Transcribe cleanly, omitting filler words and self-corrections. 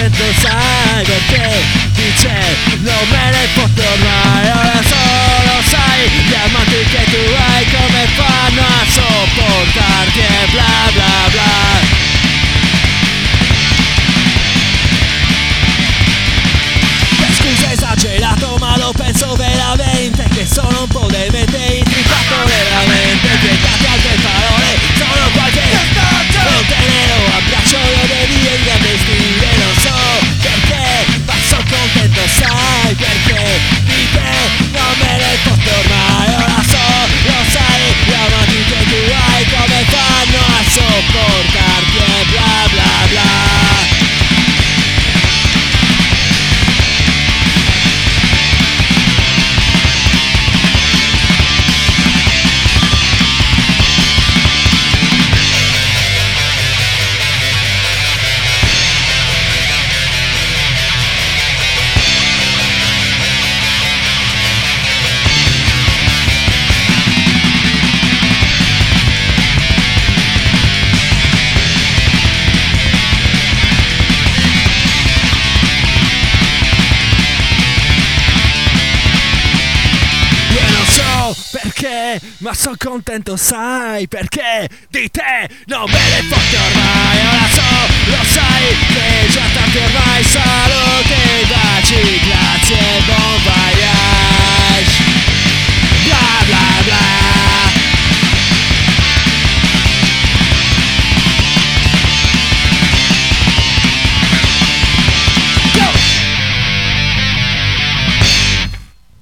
contento, sai perché dice non me ne fotte ormai. Ora solo sai gli amanti che tu hai come fanno a sopportarti e bla bla bla. Scusa esagerato ma lo penso veramente, che sono un po' demente, intripato veramente. Piegati altre parole, sono qualche un tenero abbraccio, io devi in grande stile. Non so perché, ma sono contento, sai perché di te non me ne fotte ormai. Ora so, lo sai, gli amanti che tu hai come fanno a sopportarti e bla bla bla. Perché? Ma sono contento, sai perché di te non me ne fotte ormai. Ora so, lo sai che già tanti ormai salute